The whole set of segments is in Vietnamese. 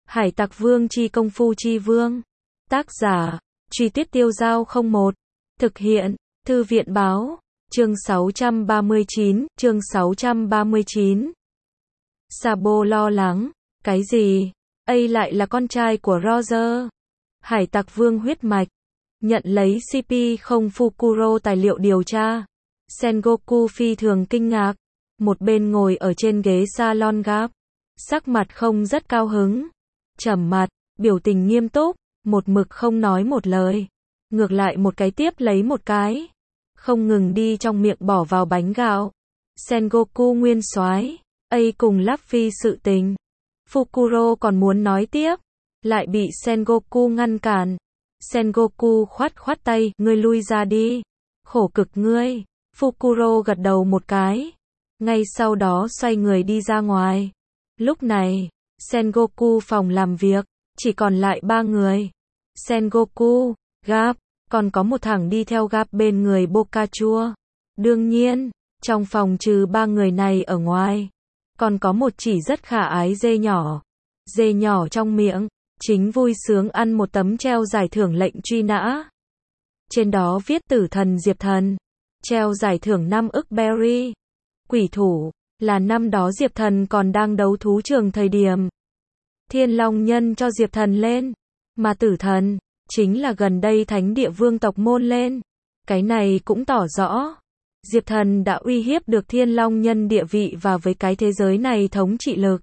Hải Tặc Vương chi công phu chi vương. Tác giả, Truy Tuyết Tiêu Giao 01. Thực hiện, Thư viện báo. Chương 639, chương 639. Sabo lo lắng. Cái gì? Ấy lại là con trai của Roger. Hải Tặc Vương huyết mạch. Nhận lấy CP không Fukuro tài liệu điều tra. Sengoku phi thường kinh ngạc. Một bên ngồi ở trên ghế salon gap. Sắc mặt không rất cao hứng. Trầm mặt, biểu tình nghiêm túc, một mực không nói một lời. Ngược lại một cái tiếp lấy một cái. Không ngừng đi trong miệng bỏ vào bánh gạo. Sengoku nguyên soái, ấy cùng Luffy sự tình. Fukuro còn muốn nói tiếp, lại bị Sengoku ngăn cản. Sengoku khoát tay, ngươi lui ra đi. Khổ cực ngươi. Fukuro gật đầu một cái. Ngay sau đó xoay người đi ra ngoài. Lúc này, Sengoku phòng làm việc, chỉ còn lại 3 người. Sengoku, Garp, còn có một thằng đi theo Garp bên người Bokachua. Đương nhiên, trong phòng trừ 3 người này ở ngoài, còn có một chỉ rất khả ái dê nhỏ. Dê nhỏ trong miệng, chính vui sướng ăn một tấm treo giải thưởng lệnh truy nã. Trên đó viết tử thần Diệp Thần. Treo giải thưởng 5 ức berry. Quỷ thủ, là năm đó Diệp Thần còn đang đấu thú trường thời điểm. Thiên Long Nhân cho Diệp Thần lên. Mà tử thần, chính là gần đây thánh địa vương tộc môn lên. Cái này cũng tỏ rõ. Diệp Thần đã uy hiếp được Thiên Long Nhân địa vị và với cái thế giới này thống trị lực.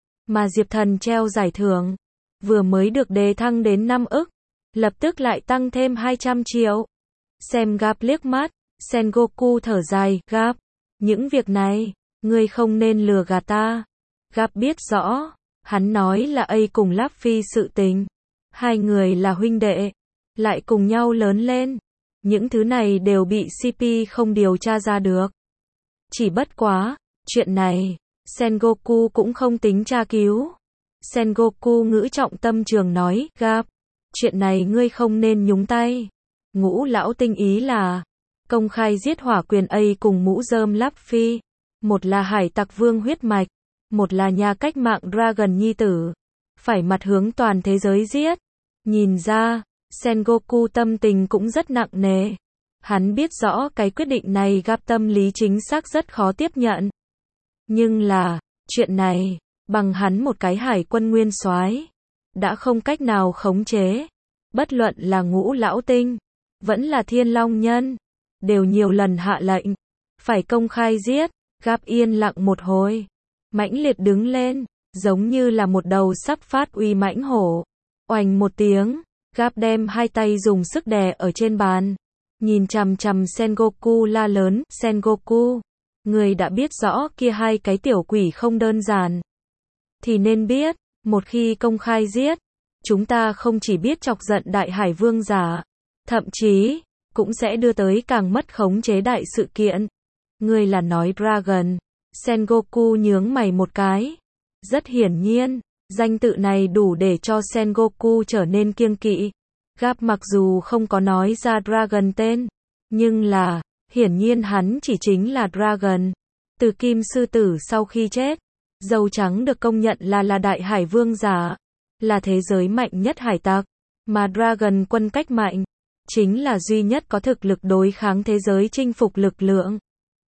Mà Diệp Thần treo giải thưởng, vừa mới được đề thăng đến 5 ức. Lập tức lại tăng thêm 200 triệu. Xem Garp liếc mắt, Sengoku thở dài, Garp, những việc này, ngươi không nên lừa gạt ta. Garp biết rõ, hắn nói là ấy cùng Luffy sự tình. Hai người là huynh đệ, lại cùng nhau lớn lên. Những thứ này đều bị CP không điều tra ra được. Chỉ bất quá, chuyện này, Sengoku cũng không tính tra cứu. Sengoku ngữ trọng tâm trường nói, Garp, chuyện này ngươi không nên nhúng tay. Ngũ lão tinh ý là công khai giết hỏa quyền A cùng mũ rơm Luffy. Một là Hải Tặc Vương huyết mạch, một là nhà cách mạng Dragon nhi tử. Phải mặt hướng toàn thế giới giết. Nhìn ra, Sengoku tâm tình cũng rất nặng nề. Hắn biết rõ cái quyết định này Garp tâm lý chính xác rất khó tiếp nhận. Nhưng là, chuyện này, bằng hắn một cái hải quân nguyên soái, đã không cách nào khống chế. Bất luận là ngũ lão tinh, vẫn là Thiên Long Nhân, đều nhiều lần hạ lệnh, phải công khai giết. Garp yên lặng một hồi, mãnh liệt đứng lên, giống như là một đầu sắp phát uy mãnh hổ. Oành một tiếng, Garp đem hai tay dùng sức đè ở trên bàn, nhìn chằm chằm Sengoku la lớn, Sengoku, người đã biết rõ kia hai cái tiểu quỷ không đơn giản. Thì nên biết, một khi công khai giết, chúng ta không chỉ biết chọc giận đại hải vương giả, thậm chí, cũng sẽ đưa tới càng mất khống chế đại sự kiện. Ngươi là nói Dragon. Sengoku nhướng mày một cái. Rất hiển nhiên, danh tự này đủ để cho Sengoku trở nên kiêng kỵ. Garp mặc dù không có nói ra Dragon tên, nhưng là, hiển nhiên hắn chỉ chính là Dragon. Từ Kim Sư Tử sau khi chết, dâu trắng được công nhận là đại hải vương giả, là thế giới mạnh nhất hải tặc, mà Dragon quân cách mạnh, chính là duy nhất có thực lực đối kháng thế giới chinh phục lực lượng.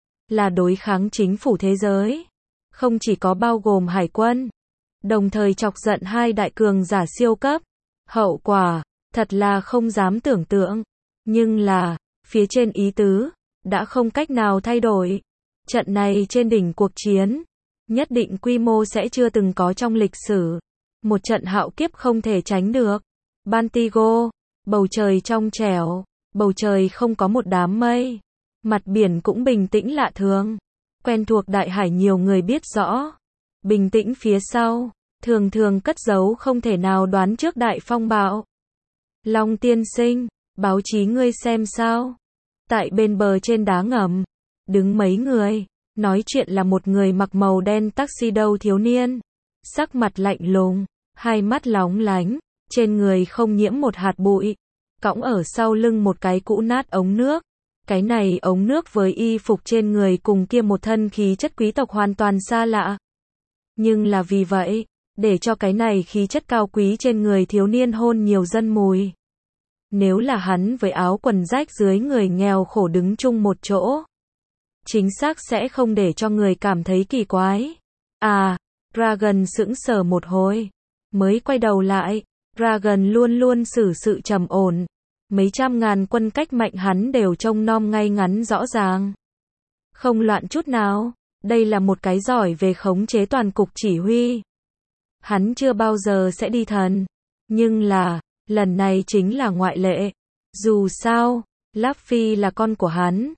Là đối kháng chính phủ thế giới. Không chỉ có bao gồm hải quân. Đồng thời chọc giận hai đại cường giả siêu cấp. Hậu quả, thật là không dám tưởng tượng. Nhưng là, phía trên ý tứ, đã không cách nào thay đổi. Trận này trên đỉnh cuộc chiến, nhất định quy mô sẽ chưa từng có trong lịch sử. Một trận hạo kiếp không thể tránh được. Bantigo, bầu trời trong trẻo, bầu trời không có một đám mây. Mặt biển cũng bình tĩnh lạ thường. Quen thuộc đại hải nhiều người biết rõ. Bình tĩnh phía sau, thường thường cất giấu không thể nào đoán trước đại phong bạo. Long tiên sinh, báo chí ngươi xem sao? Tại bên bờ trên đá ngầm, đứng mấy người, nói chuyện là một người mặc màu đen tuxedo thiếu niên. Sắc mặt lạnh lùng, hai mắt lóng lánh, trên người không nhiễm một hạt bụi. Cõng ở sau lưng một cái cũ nát ống nước. Cái này ống nước với y phục trên người cùng kia một thân khí chất quý tộc hoàn toàn xa lạ. Nhưng là vì vậy, để cho cái này khí chất cao quý trên người thiếu niên hôn nhiều dân mùi. Nếu là hắn với áo quần rách dưới người nghèo khổ đứng chung một chỗ, chính xác sẽ không để cho người cảm thấy kỳ quái. À, Dragon sững sờ một hồi, mới quay đầu lại. Dragon luôn luôn xử sự trầm ổn, mấy trăm ngàn quân cách mệnh hắn đều trông nom ngay ngắn rõ ràng, không loạn chút nào. Đây là một cái giỏi về khống chế toàn cục chỉ huy. Hắn chưa bao giờ sẽ đi thần, nhưng là, lần này chính là ngoại lệ. Dù sao, Luffy là con của hắn.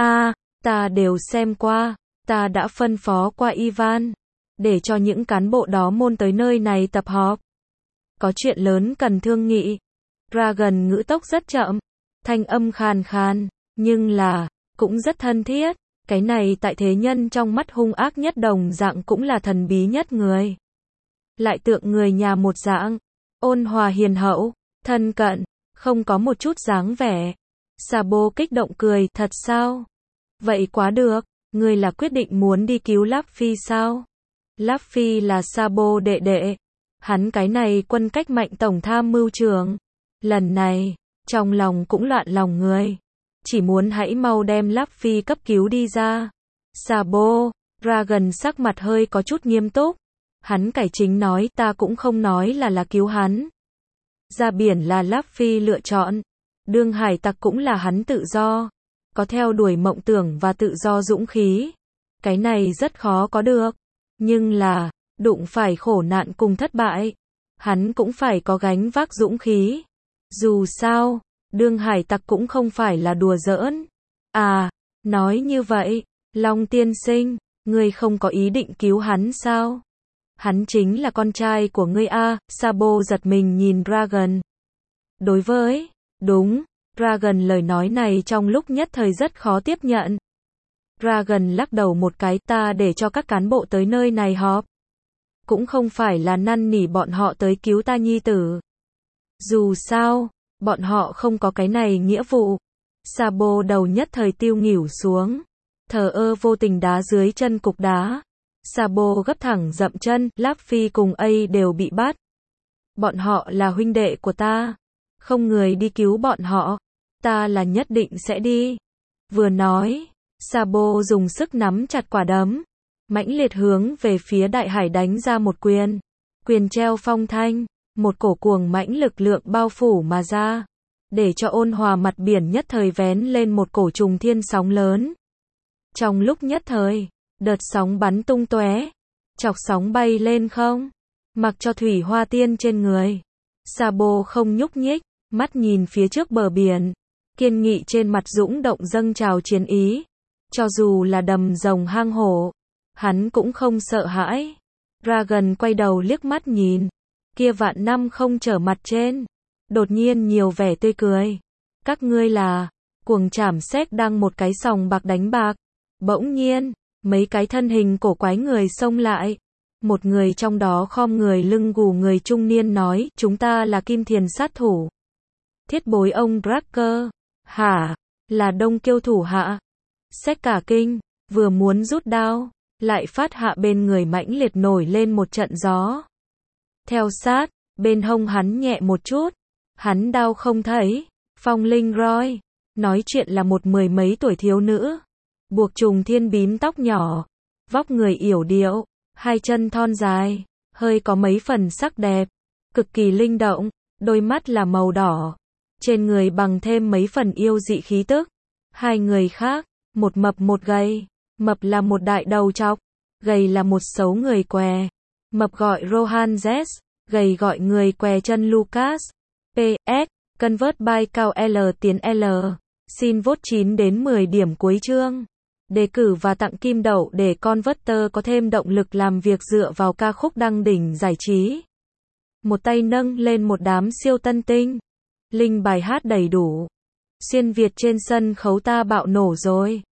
Ta đều xem qua, ta đã phân phó qua Ivan, để cho những cán bộ đó môn tới nơi này tập họp. Có chuyện lớn cần thương nghị. Dragon ngữ tốc rất chậm, thanh âm khàn khàn, nhưng là, cũng rất thân thiết. Cái này tại thế nhân trong mắt hung ác nhất đồng dạng cũng là thần bí nhất người. Lại tượng người nhà một dạng, ôn hòa hiền hậu, thân cận, không có một chút dáng vẻ. Sabo kích động cười, thật sao? Vậy quá được, ngươi là quyết định muốn đi cứu Luffy sao? Luffy là Sabo đệ đệ. Hắn cái này quân cách mệnh tổng tham mưu trưởng. Lần này, trong lòng cũng loạn lòng người. Chỉ muốn hãy mau đem Luffy cấp cứu đi ra. Sabo, Dragon sắc mặt hơi có chút nghiêm túc. Hắn cải chính nói ta cũng không nói là cứu hắn. Ra biển là Luffy lựa chọn. Đương hải tặc cũng là hắn tự do. Có theo đuổi mộng tưởng và tự do dũng khí. Cái này rất khó có được. Nhưng là, đụng phải khổ nạn cùng thất bại. Hắn cũng phải có gánh vác dũng khí. Dù sao, đương hải tặc cũng không phải là đùa giỡn. À, nói như vậy, Long tiên sinh, ngươi không có ý định cứu hắn sao? Hắn chính là con trai của ngươi a. Sabo giật mình nhìn Dragon. Đối với, đúng, Dragon lời nói này trong lúc nhất thời rất khó tiếp nhận. Dragon lắc đầu một cái, ta để cho các cán bộ tới nơi này họp. Cũng không phải là năn nỉ bọn họ tới cứu ta nhi tử. Dù sao, bọn họ không có cái này nghĩa vụ. Sabo đầu nhất thời tiêu nghỉu xuống. Thờ ơ vô tình đá dưới chân cục đá. Sabo gấp thẳng dậm chân, Luffy cùng A đều bị bắt. Bọn họ là huynh đệ của ta. Không người đi cứu bọn họ. Ta là nhất định sẽ đi. Vừa nói, Sabo dùng sức nắm chặt quả đấm. Mãnh liệt hướng về phía đại hải đánh ra một quyền. Quyền treo phong thanh. Một cổ cuồng mãnh lực lượng bao phủ mà ra. Để cho ôn hòa mặt biển nhất thời vén lên một cổ trùng thiên sóng lớn. Trong lúc nhất thời, đợt sóng bắn tung tóe, chọc sóng bay lên không, mặc cho thủy hoa tiên trên người. Sabo không nhúc nhích, mắt nhìn phía trước bờ biển, kiên nghị trên mặt dũng động dâng trào chiến ý. Cho dù là đầm rồng hang hổ, hắn cũng không sợ hãi. Dragon quay đầu liếc mắt nhìn, kia vạn năm không trở mặt trên, đột nhiên nhiều vẻ tươi cười. Các ngươi là, cuồng trảm sét đang một cái sòng bạc đánh bạc. Bỗng nhiên, mấy cái thân hình cổ quái người xông lại. Một người trong đó khom người lưng gù người trung niên nói, chúng ta là Kim Thiền sát thủ. Thiết bối ông Dracker. Hả? Là Đông Kiêu thủ hạ. Sét cả kinh, vừa muốn rút đao, lại phát hạ bên người mãnh liệt nổi lên một trận gió. Theo sát, bên hông hắn nhẹ một chút. Hắn đau không thấy. Phong Linh Roy. Nói chuyện là một mười mấy tuổi thiếu nữ. Buộc trùng thiên bím tóc nhỏ. Vóc người yểu điệu. Hai chân thon dài. Hơi có mấy phần sắc đẹp. Cực kỳ linh động. Đôi mắt là màu đỏ. Trên người bằng thêm mấy phần yêu dị khí tức. Hai người khác. Một mập một gầy. Mập là một đại đầu trọc. Gầy là một xấu người què. Mập gọi Rohan Z. Gầy gọi người què chân Lucas. PS. Convert by cao L tiến L. Xin vote 9 đến 10 điểm cuối chương. Đề cử và tặng kim đậu để Converter có thêm động lực làm việc dựa vào ca khúc đăng đỉnh giải trí. Một tay nâng lên một đám siêu tân tinh. Linh bài hát đầy đủ. Xuyên Việt trên sân khấu ta bạo nổ rồi.